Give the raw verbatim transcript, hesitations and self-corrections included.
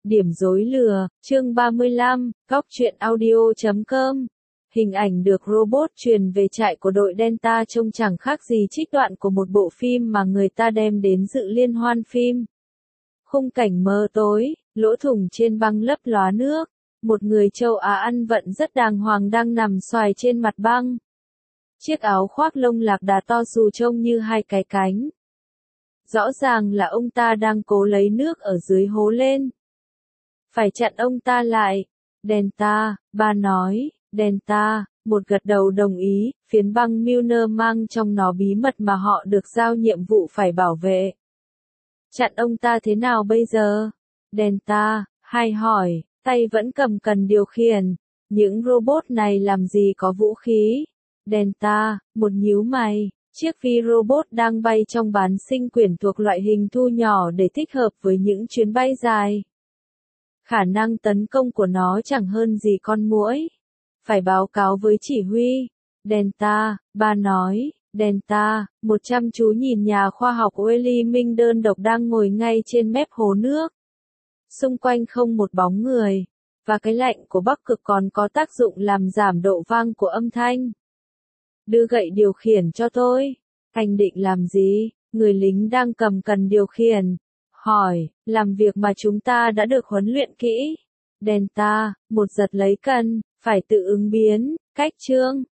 Điểm rối lừa, chương ba mươi lăm, góc truyện audio chấm com. Hình ảnh được robot truyền về trại của đội Delta trông chẳng khác gì trích đoạn của một bộ phim mà người ta đem đến dự liên hoan phim. Khung cảnh mờ tối, lỗ thủng trên băng lấp lóa nước. Một người châu Á ăn vận rất đàng hoàng đang nằm xoài trên mặt băng. Chiếc áo khoác lông lạc đà to dù trông như hai cái cánh. Rõ ràng là ông ta đang cố lấy nước ở dưới hố lên. Phải chặn ông ta lại. Delta, ba nói, Delta, một gật đầu đồng ý, phiến băng Milner mang trong nó bí mật mà họ được giao nhiệm vụ phải bảo vệ. Chặn ông ta thế nào bây giờ? Delta, hai hỏi, tay vẫn cầm cần điều khiển. Những robot này làm gì có vũ khí? Delta, một nhíu mày. Chiếc phi robot đang bay trong bán sinh quyển thuộc loại hình thu nhỏ để thích hợp với những chuyến bay dài. Khả năng tấn công của nó chẳng hơn gì con muỗi. Phải báo cáo với chỉ huy. Delta, ba nói, Delta, một chăm chú nhìn nhà khoa học Welly Minh đơn độc đang ngồi ngay trên mép hồ nước. Xung quanh không một bóng người. Và cái lạnh của Bắc Cực còn có tác dụng làm giảm độ vang của âm thanh. Đưa gậy điều khiển cho tôi. Anh định làm gì? Người lính đang cầm cần điều khiển. Hỏi, làm việc mà chúng ta đã được huấn luyện kỹ. Delta, một giật lấy cần, phải tự ứng biến, cách chương.